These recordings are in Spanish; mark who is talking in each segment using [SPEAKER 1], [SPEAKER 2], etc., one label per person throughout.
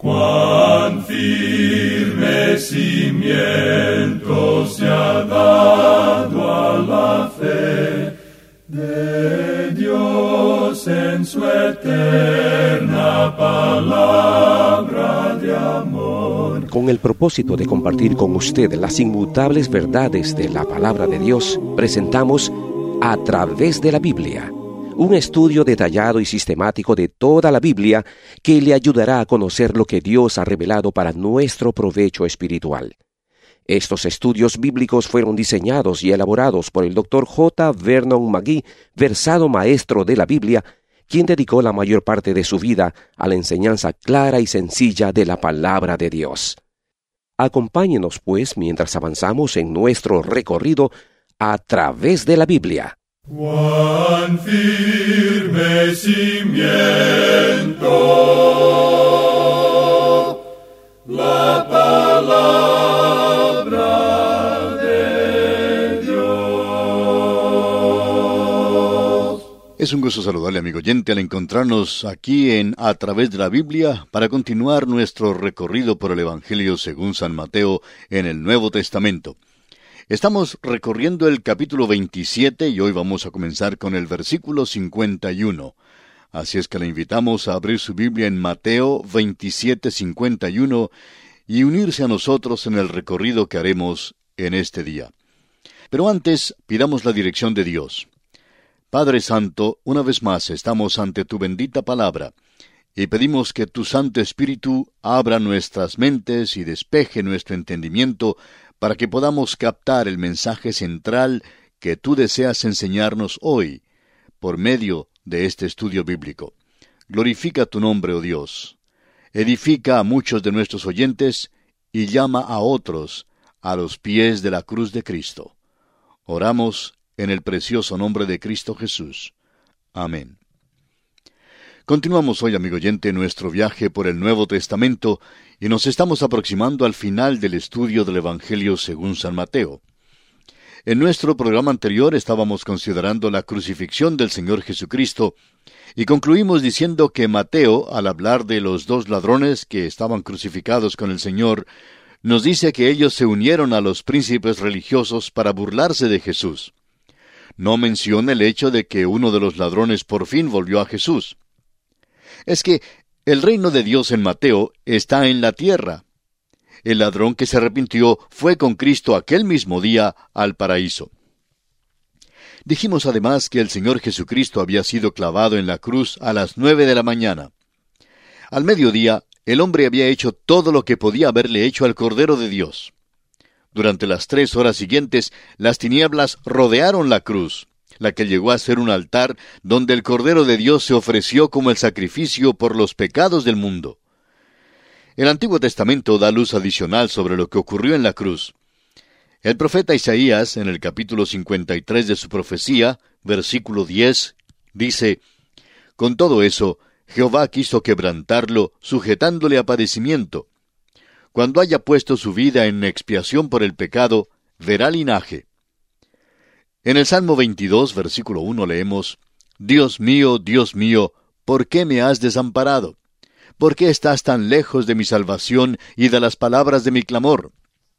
[SPEAKER 1] Cuán firme cimiento se ha dado a la fe de Dios en su eterna palabra de amor.
[SPEAKER 2] Con el propósito de compartir con usted las inmutables verdades de la palabra de Dios, presentamos A Través de la Biblia, un estudio detallado y sistemático de toda la Biblia que le ayudará a conocer lo que Dios ha revelado para nuestro provecho espiritual. Estos estudios bíblicos fueron diseñados y elaborados por el Dr. J. Vernon McGee, versado maestro de la Biblia, quien dedicó la mayor parte de su vida a la enseñanza clara y sencilla de la palabra de Dios. Acompáñenos, pues, mientras avanzamos en nuestro recorrido a través de la Biblia.
[SPEAKER 1] Cuán firme cimiento la palabra de Dios.
[SPEAKER 3] Es un gusto saludarle, amigo oyente, al encontrarnos aquí en A Través de la Biblia para continuar nuestro recorrido por el Evangelio según San Mateo en el Nuevo Testamento. Estamos recorriendo el capítulo 27 y hoy vamos a comenzar con el versículo 51. Así es que le invitamos a abrir su Biblia en Mateo 27:51 y unirse a nosotros en el recorrido que haremos en este día. Pero antes, pidamos la dirección de Dios. Padre Santo, una vez más estamos ante tu bendita palabra y pedimos que tu Santo Espíritu abra nuestras mentes y despeje nuestro entendimiento para que podamos captar el mensaje central que tú deseas enseñarnos hoy, por medio de este estudio bíblico. Glorifica tu nombre, oh Dios. Edifica a muchos de nuestros oyentes y llama a otros a los pies de la cruz de Cristo. Oramos en el precioso nombre de Cristo Jesús. Amén. Continuamos hoy, amigo oyente, nuestro viaje por el Nuevo Testamento y nos estamos aproximando al final del estudio del Evangelio según San Mateo. En nuestro programa anterior estábamos considerando la crucifixión del Señor Jesucristo y concluimos diciendo que Mateo, al hablar de los dos ladrones que estaban crucificados con el Señor, nos dice que ellos se unieron a los príncipes religiosos para burlarse de Jesús. No menciona el hecho de que uno de los ladrones por fin volvió a Jesús. Es que el reino de Dios en Mateo está en la tierra. El ladrón que se arrepintió fue con Cristo aquel mismo día al paraíso. Dijimos además que el Señor Jesucristo había sido clavado en la cruz a las 9 de la mañana. Al mediodía, el hombre había hecho todo lo que podía haberle hecho al Cordero de Dios. Durante las 3 horas siguientes, las tinieblas rodearon la cruz, la que llegó a ser un altar donde el Cordero de Dios se ofreció como el sacrificio por los pecados del mundo. El Antiguo Testamento da luz adicional sobre lo que ocurrió en la cruz. El profeta Isaías, en el capítulo 53 de su profecía, versículo 10, dice: «Con todo eso, Jehová quiso quebrantarlo, sujetándole a padecimiento. Cuando haya puesto su vida en expiación por el pecado, verá linaje». En el Salmo 22, versículo 1 leemos: Dios mío, ¿por qué me has desamparado? ¿Por qué estás tan lejos de mi salvación y de las palabras de mi clamor?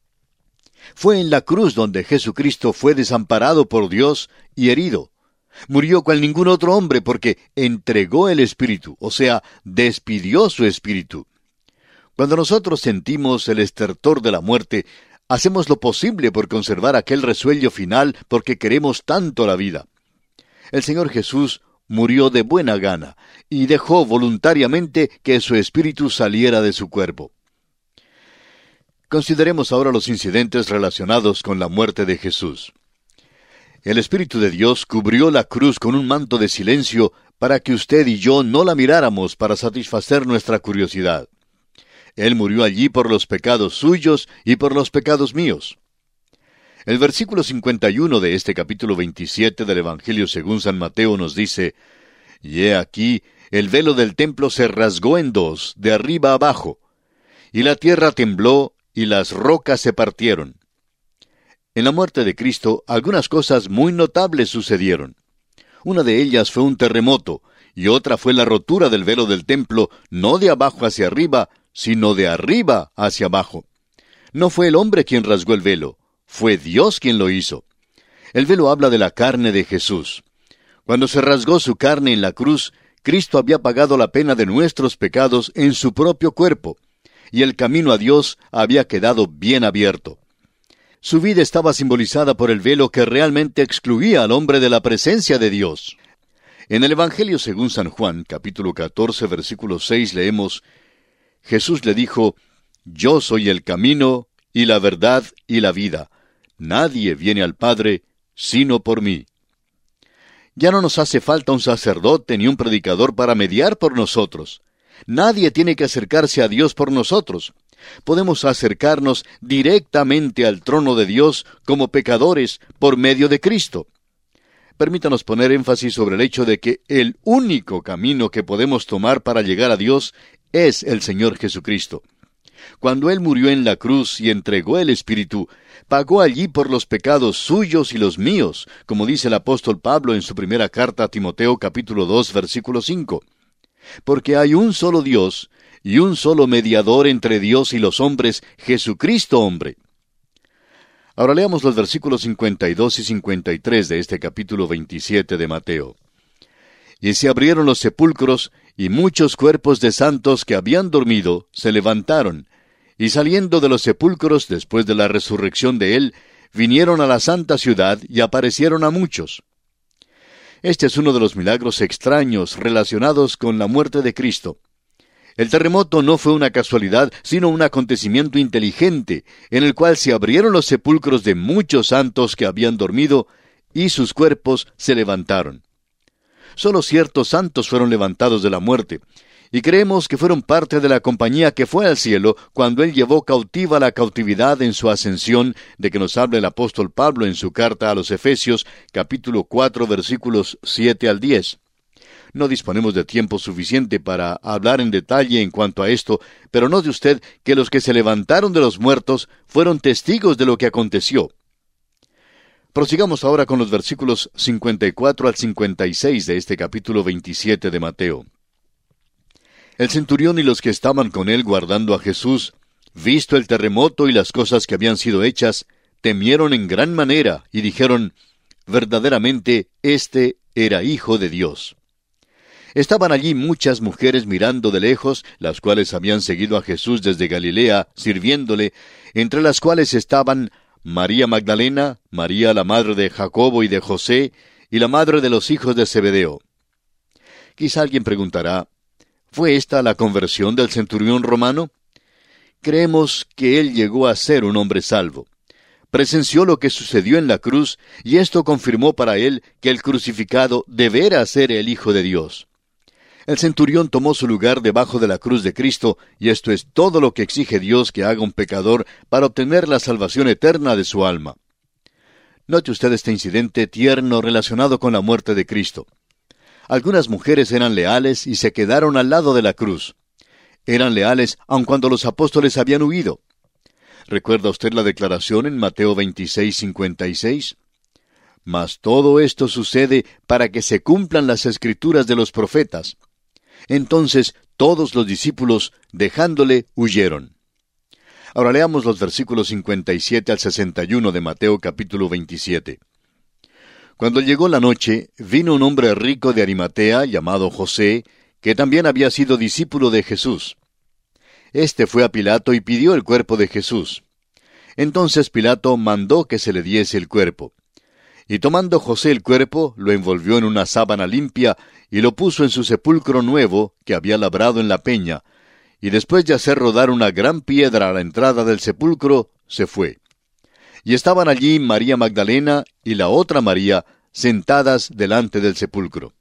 [SPEAKER 3] Fue en la cruz donde Jesucristo fue desamparado por Dios y herido. Murió cual ningún otro hombre porque entregó el Espíritu, o sea, despidió su Espíritu. Cuando nosotros sentimos el estertor de la muerte, hacemos lo posible por conservar aquel resuello final porque queremos tanto la vida. El Señor Jesús murió de buena gana y dejó voluntariamente que su espíritu saliera de su cuerpo. Consideremos ahora los incidentes relacionados con la muerte de Jesús. El Espíritu de Dios cubrió la cruz con un manto de silencio para que usted y yo no la miráramos para satisfacer nuestra curiosidad. Él murió allí por los pecados suyos y por los pecados míos. El versículo 51 de este capítulo 27 del Evangelio según San Mateo nos dice: «Y he aquí, el velo del templo se rasgó en dos, de arriba abajo, y la tierra tembló, y las rocas se partieron». En la muerte de Cristo, algunas cosas muy notables sucedieron. Una de ellas fue un terremoto, y otra fue la rotura del velo del templo, no de abajo hacia arriba, sino de arriba hacia abajo. No fue el hombre quien rasgó el velo, fue Dios quien lo hizo. El velo habla de la carne de Jesús. Cuando se rasgó su carne en la cruz, Cristo había pagado la pena de nuestros pecados en su propio cuerpo, y el camino a Dios había quedado bien abierto. Su vida estaba simbolizada por el velo que realmente excluía al hombre de la presencia de Dios. En el Evangelio según San Juan, capítulo 14, versículo 6, leemos: Jesús le dijo: Yo soy el camino, y la verdad, y la vida. Nadie viene al Padre, sino por mí. Ya no nos hace falta un sacerdote ni un predicador para mediar por nosotros. Nadie tiene que acercarse a Dios por nosotros. Podemos acercarnos directamente al trono de Dios como pecadores por medio de Cristo. Permítanos poner énfasis sobre el hecho de que el único camino que podemos tomar para llegar a Dios es el Señor Jesucristo. Cuando Él murió en la cruz y entregó el Espíritu, pagó allí por los pecados suyos y los míos, como dice el apóstol Pablo en su primera carta a Timoteo capítulo 2, versículo 5. Porque hay un solo Dios y un solo mediador entre Dios y los hombres, Jesucristo hombre. Ahora leamos los versículos 52 y 53 de este capítulo 27 de Mateo. Y se abrieron los sepulcros, y muchos cuerpos de santos que habían dormido se levantaron, y saliendo de los sepulcros después de la resurrección de él, vinieron a la santa ciudad y aparecieron a muchos. Este es uno de los milagros extraños relacionados con la muerte de Cristo. El terremoto no fue una casualidad, sino un acontecimiento inteligente, en el cual se abrieron los sepulcros de muchos santos que habían dormido, y sus cuerpos se levantaron. Solo ciertos santos fueron levantados de la muerte, y creemos que fueron parte de la compañía que fue al cielo cuando Él llevó cautiva la cautividad en su ascensión, de que nos habla el apóstol Pablo en su carta a los Efesios, capítulo 4, versículos 7 al 10. No disponemos de tiempo suficiente para hablar en detalle en cuanto a esto, pero note usted que los que se levantaron de los muertos fueron testigos de lo que aconteció. Prosigamos ahora con los versículos 54 al 56 de este capítulo 27 de Mateo. El centurión y los que estaban con él guardando a Jesús, visto el terremoto y las cosas que habían sido hechas, temieron en gran manera y dijeron: verdaderamente éste era Hijo de Dios. Estaban allí muchas mujeres mirando de lejos, las cuales habían seguido a Jesús desde Galilea, sirviéndole, entre las cuales estaban María Magdalena, María la madre de Jacobo y de José, y la madre de los hijos de Zebedeo. Quizá alguien preguntará: ¿fue esta la conversión del centurión romano? Creemos que él llegó a ser un hombre salvo. Presenció lo que sucedió en la cruz, y esto confirmó para él que el crucificado deberá ser el Hijo de Dios. El centurión tomó su lugar debajo de la cruz de Cristo, y esto es todo lo que exige Dios que haga un pecador para obtener la salvación eterna de su alma. Note usted este incidente tierno relacionado con la muerte de Cristo. Algunas mujeres eran leales y se quedaron al lado de la cruz. Eran leales aun cuando los apóstoles habían huido. ¿Recuerda usted la declaración en Mateo 26:56? Mas todo esto sucede para que se cumplan las escrituras de los profetas. Entonces todos los discípulos, dejándole, huyeron. Ahora leamos los versículos 57 al 61 de Mateo capítulo 27. Cuando llegó la noche, vino un hombre rico de Arimatea, llamado José, que también había sido discípulo de Jesús. Este fue a Pilato y pidió el cuerpo de Jesús. Entonces Pilato mandó que se le diese el cuerpo. Y tomando José el cuerpo, lo envolvió en una sábana limpia, y lo puso en su sepulcro nuevo, que había labrado en la peña, y después de hacer rodar una gran piedra a la entrada del sepulcro, se fue. Y estaban allí María Magdalena y la otra María, sentadas delante del sepulcro.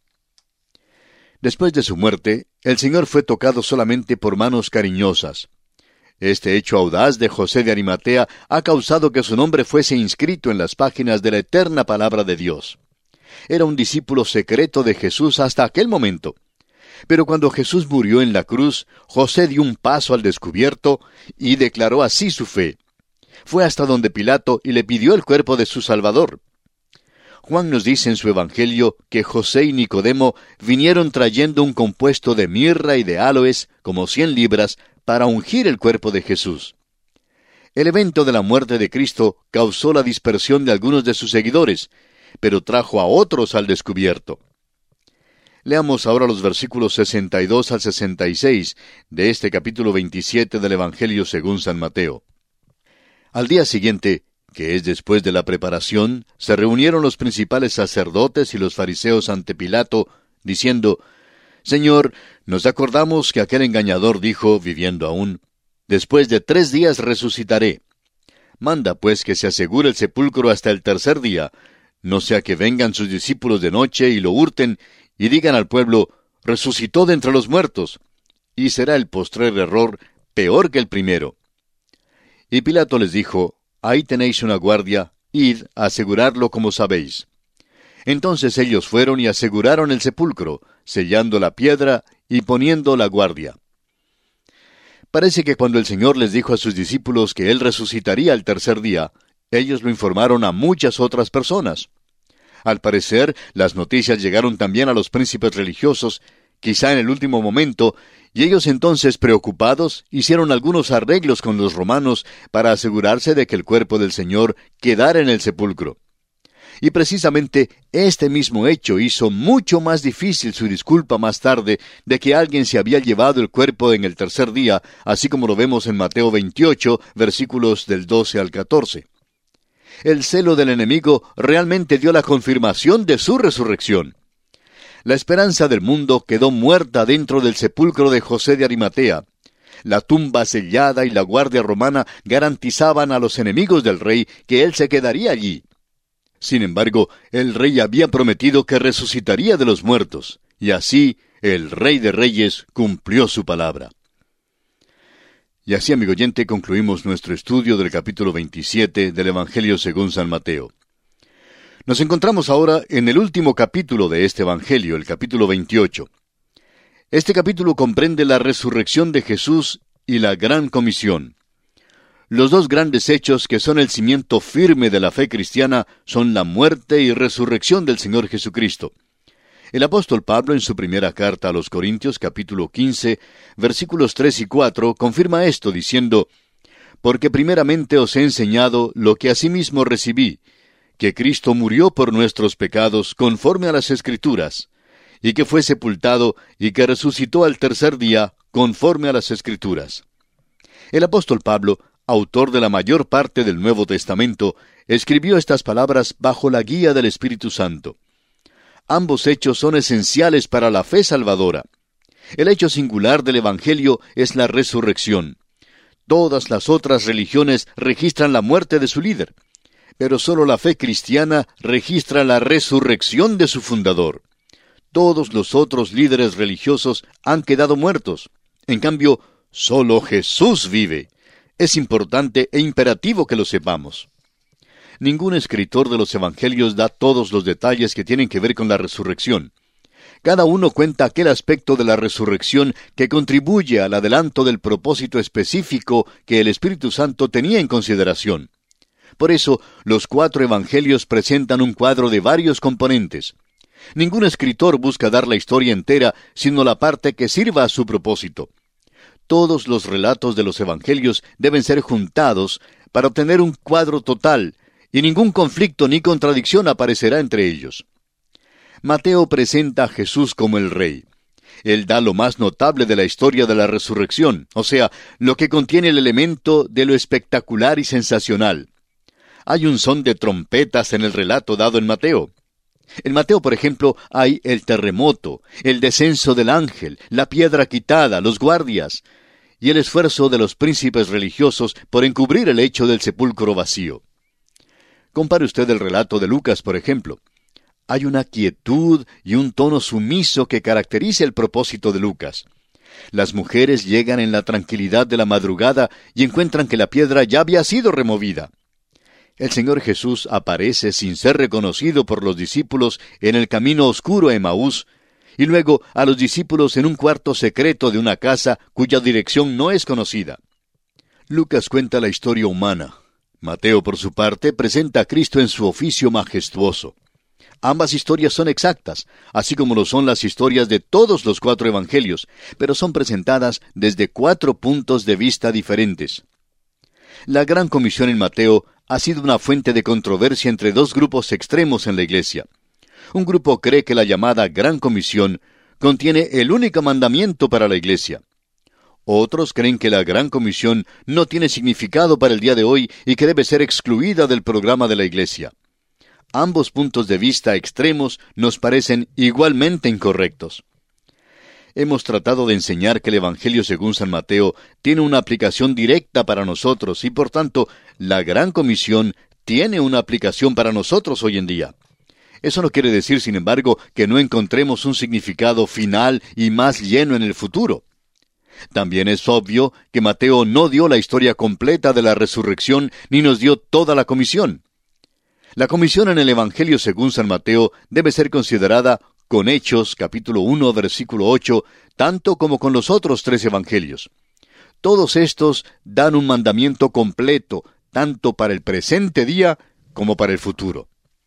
[SPEAKER 3] Después de su muerte, el Señor fue tocado solamente por manos cariñosas. Este hecho audaz de José de Arimatea ha causado que su nombre fuese inscrito en las páginas de la eterna palabra de Dios. Era un discípulo secreto de Jesús hasta aquel momento. Pero cuando Jesús murió en la cruz, José dio un paso al descubierto y declaró así su fe. Fue hasta donde Pilato y le pidió el cuerpo de su Salvador. Juan nos dice en su Evangelio que José y Nicodemo vinieron trayendo un compuesto de mirra y de áloes, como 100 libras, para ungir el cuerpo de Jesús. El evento de la muerte de Cristo causó la dispersión de algunos de sus seguidores, pero trajo a otros al descubierto. Leamos ahora los versículos 62 al 66 de este capítulo 27 del Evangelio según San Mateo. Al día siguiente, que es después de la preparación, se reunieron los principales sacerdotes y los fariseos ante Pilato, diciendo: «Señor, nos acordamos que aquel engañador dijo, viviendo aún, después de 3 días resucitaré. Manda pues que se asegure el sepulcro hasta el tercer día, no sea que vengan sus discípulos de noche y lo hurten, y digan al pueblo, resucitó de entre los muertos, y será el postrer error peor que el primero». Y Pilato les dijo: «Ahí tenéis una guardia, id a asegurarlo como sabéis». Entonces ellos fueron y aseguraron el sepulcro, sellando la piedra y poniendo la guardia. Parece que cuando el Señor les dijo a sus discípulos que Él resucitaría al tercer día, ellos lo informaron a muchas otras personas. Al parecer, las noticias llegaron también a los príncipes religiosos, quizá en el último momento, y ellos entonces, preocupados, hicieron algunos arreglos con los romanos para asegurarse de que el cuerpo del Señor quedara en el sepulcro. Y precisamente este mismo hecho hizo mucho más difícil su disculpa más tarde de que alguien se había llevado el cuerpo en el tercer día, así como lo vemos en Mateo 28, versículos del 12 al 14. El celo del enemigo realmente dio la confirmación de su resurrección. La esperanza del mundo quedó muerta dentro del sepulcro de José de Arimatea. La tumba sellada y la guardia romana garantizaban a los enemigos del rey que él se quedaría allí. Sin embargo, el rey había prometido que resucitaría de los muertos, y así el Rey de Reyes cumplió su palabra. Y así, amigo oyente, concluimos nuestro estudio del capítulo 27 del Evangelio según San Mateo. Nos encontramos ahora en el último capítulo de este Evangelio, el capítulo 28. Este capítulo comprende la resurrección de Jesús y la gran comisión. Los dos grandes hechos que son el cimiento firme de la fe cristiana son la muerte y resurrección del Señor Jesucristo. El apóstol Pablo, en su primera carta a los Corintios, capítulo 15, versículos 3 y 4, confirma esto diciendo: «Porque primeramente os he enseñado lo que asimismo recibí, que Cristo murió por nuestros pecados conforme a las Escrituras, y que fue sepultado y que resucitó al tercer día conforme a las Escrituras». El apóstol Pablo, autor de la mayor parte del Nuevo Testamento, escribió estas palabras bajo la guía del Espíritu Santo. Ambos hechos son esenciales para la fe salvadora. El hecho singular del Evangelio es la resurrección. Todas las otras religiones registran la muerte de su líder, pero solo la fe cristiana registra la resurrección de su fundador. Todos los otros líderes religiosos han quedado muertos. En cambio, solo Jesús vive. Es importante e imperativo que lo sepamos. Ningún escritor de los Evangelios da todos los detalles que tienen que ver con la resurrección. Cada uno cuenta aquel aspecto de la resurrección que contribuye al adelanto del propósito específico que el Espíritu Santo tenía en consideración. Por eso, los 4 Evangelios presentan un cuadro de varios componentes. Ningún escritor busca dar la historia entera, sino la parte que sirva a su propósito. Todos los relatos de los Evangelios deben ser juntados para obtener un cuadro total, y ningún conflicto ni contradicción aparecerá entre ellos. Mateo presenta a Jesús como el Rey. Él da lo más notable de la historia de la resurrección, o sea, lo que contiene el elemento de lo espectacular y sensacional. Hay un son de trompetas en el relato dado en Mateo. En Mateo, por ejemplo, hay el terremoto, el descenso del ángel, la piedra quitada, los guardias, y el esfuerzo de los príncipes religiosos por encubrir el hecho del sepulcro vacío. Compare usted el relato de Lucas, por ejemplo. Hay una quietud y un tono sumiso que caracteriza el propósito de Lucas. Las mujeres llegan en la tranquilidad de la madrugada y encuentran que la piedra ya había sido removida. El Señor Jesús aparece sin ser reconocido por los discípulos en el camino oscuro a Emaús, y luego a los discípulos en un cuarto secreto de una casa cuya dirección no es conocida. Lucas cuenta la historia humana. Mateo, por su parte, presenta a Cristo en su oficio majestuoso. Ambas historias son exactas, así como lo son las historias de todos los 4 evangelios, pero son presentadas desde 4 puntos de vista diferentes. La Gran Comisión en Mateo ha sido una fuente de controversia entre 2 grupos extremos en la Iglesia. Un grupo cree que la llamada Gran Comisión contiene el único mandamiento para la Iglesia. Otros creen que la Gran Comisión no tiene significado para el día de hoy y que debe ser excluida del programa de la Iglesia. Ambos puntos de vista extremos nos parecen igualmente incorrectos. Hemos tratado de enseñar que el Evangelio según San Mateo tiene una aplicación directa para nosotros y por tanto la Gran Comisión tiene una aplicación para nosotros hoy en día. Eso no quiere decir, sin embargo, que no encontremos un significado final y más lleno en el futuro. También es obvio que Mateo no dio la historia completa de la resurrección ni nos dio toda la comisión. La comisión en el Evangelio según San Mateo debe ser considerada con Hechos, capítulo 1, versículo 8, tanto como con los otros 3 evangelios. Todos estos dan un mandamiento completo, tanto para el presente día como para el futuro.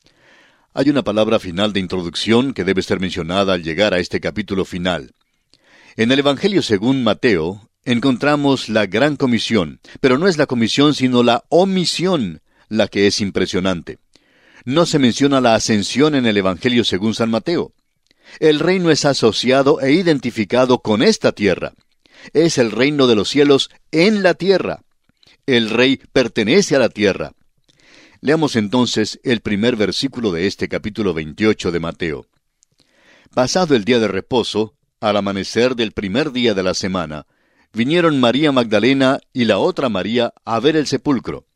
[SPEAKER 3] Hay una palabra final de introducción que debe ser mencionada al llegar a este capítulo final. En el Evangelio según Mateo encontramos la Gran Comisión, pero no es la comisión sino la omisión la que es impresionante. No se menciona la ascensión en el Evangelio según San Mateo. El reino es asociado e identificado con esta tierra. Es el reino de los cielos en la tierra. El rey pertenece a la tierra. Leamos entonces el primer versículo de este capítulo 28 de Mateo. Pasado el día de reposo, al amanecer del primer día de la semana, vinieron María Magdalena y la otra María a ver el sepulcro.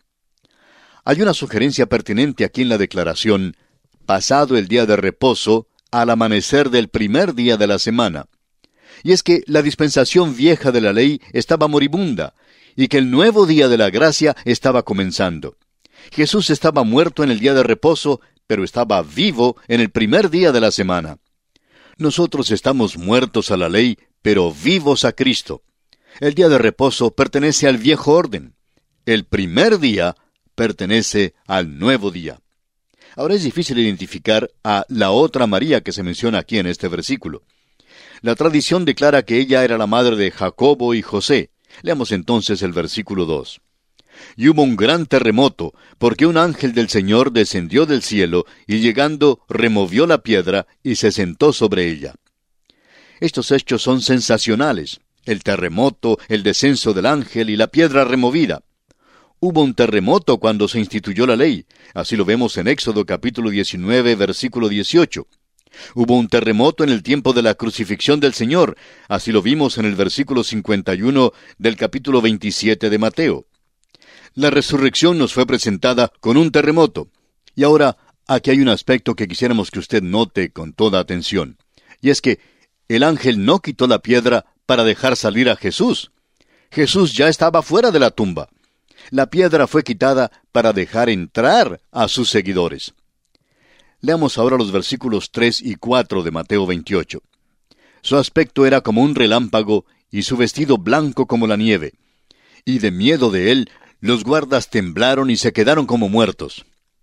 [SPEAKER 3] Hay una sugerencia pertinente aquí en la declaración, pasado el día de reposo, al amanecer del primer día de la semana. Y es que la dispensación vieja de la ley estaba moribunda, y que el nuevo día de la gracia estaba comenzando. Jesús estaba muerto en el día de reposo, pero estaba vivo en el primer día de la semana. Nosotros estamos muertos a la ley, pero vivos a Cristo. El día de reposo pertenece al viejo orden. El primer día pertenece al nuevo día. Ahora es difícil identificar a la otra María que se menciona aquí en este versículo. La tradición declara que ella era la madre de Jacobo y José. Leamos entonces el versículo 2. Y hubo un gran terremoto, porque un ángel del Señor descendió del cielo, y llegando removió la piedra y se sentó sobre ella. Estos hechos son sensacionales. El terremoto, el descenso del ángel y la piedra removida. Hubo un terremoto cuando se instituyó la ley. Así lo vemos en Éxodo capítulo 19, versículo 18. Hubo un terremoto en el tiempo de la crucifixión del Señor. Así lo vimos en el versículo 51 del capítulo 27 de Mateo. La resurrección nos fue presentada con un terremoto. Y ahora, aquí hay un aspecto que quisiéramos que usted note con toda atención. Y es que el ángel no quitó la piedra para dejar salir a Jesús. Jesús ya estaba fuera de la tumba. La piedra fue quitada para dejar entrar a sus seguidores. Leamos ahora los versículos 3 y 4 de Mateo 28. Su aspecto era como un relámpago y su vestido blanco como la nieve. Y de miedo de él, los guardas temblaron y se quedaron como muertos.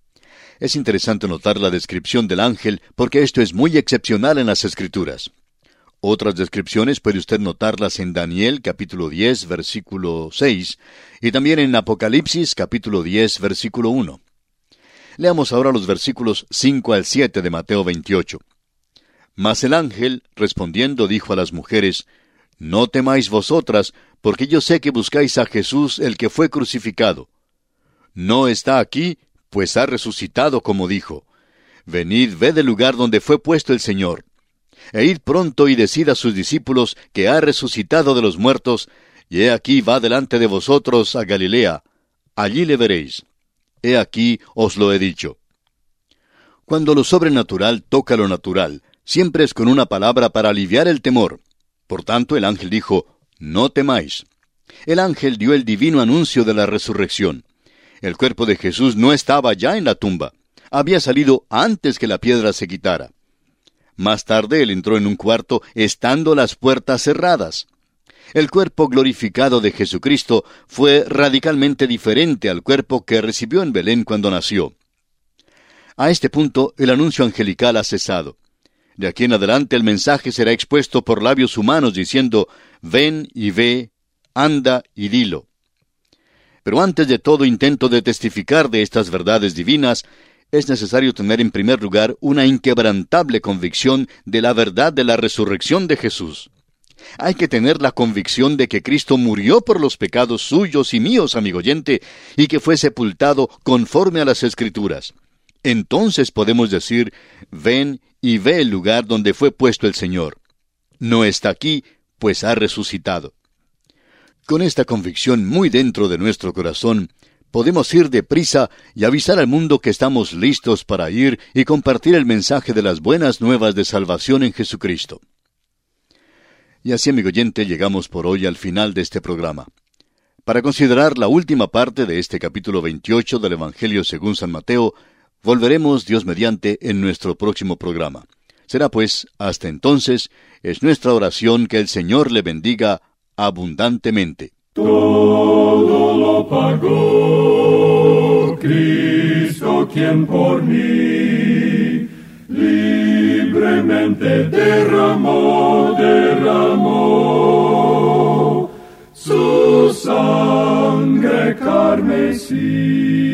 [SPEAKER 3] Es interesante notar la descripción del ángel porque esto es muy excepcional en las Escrituras. Otras descripciones puede usted notarlas en Daniel capítulo 10, versículo 6, y también en Apocalipsis capítulo 10, versículo 1. Leamos ahora los versículos 5 al 7 de Mateo 28. Mas el ángel, respondiendo, dijo a las mujeres, No temáis vosotras, porque yo sé que buscáis a Jesús, el que fue crucificado. No está aquí, pues ha resucitado como dijo. Venid, ved el lugar donde fue puesto el Señor. E id pronto y decid a sus discípulos que ha resucitado de los muertos, y he aquí va delante de vosotros a Galilea. Allí le veréis. He aquí os lo he dicho. Cuando lo sobrenatural toca lo natural, siempre es con una palabra para aliviar el temor. Por tanto, el ángel dijo, No temáis. El ángel dio el divino anuncio de la resurrección. El cuerpo de Jesús no estaba ya en la tumba. Había salido antes que la piedra se quitara. Más tarde él entró en un cuarto estando las puertas cerradas. El cuerpo glorificado de Jesucristo fue radicalmente diferente al cuerpo que recibió en Belén cuando nació. A este punto, el anuncio angelical ha cesado. De aquí en adelante el mensaje será expuesto por labios humanos diciendo, ven y ve, anda y dilo. Pero antes de todo intento de testificar de estas verdades divinas, es necesario tener en primer lugar una inquebrantable convicción de la verdad de la resurrección de Jesús. Hay que tener la convicción de que Cristo murió por los pecados suyos y míos, amigo oyente, y que fue sepultado conforme a las Escrituras. Entonces podemos decir, ven y ve el lugar donde fue puesto el Señor. No está aquí, pues ha resucitado. Con esta convicción muy dentro de nuestro corazón, podemos ir deprisa y avisar al mundo que estamos listos para ir y compartir el mensaje de las buenas nuevas de salvación en Jesucristo. Y así, amigo oyente, llegamos por hoy al final de este programa. Para considerar la última parte de este capítulo 28 del Evangelio según San Mateo, volveremos, Dios mediante, en nuestro próximo programa. Será pues, hasta entonces, es nuestra oración que el Señor le bendiga abundantemente.
[SPEAKER 1] Todo lo pagó Cristo, quien por mí libremente derramó su sangre carmesí.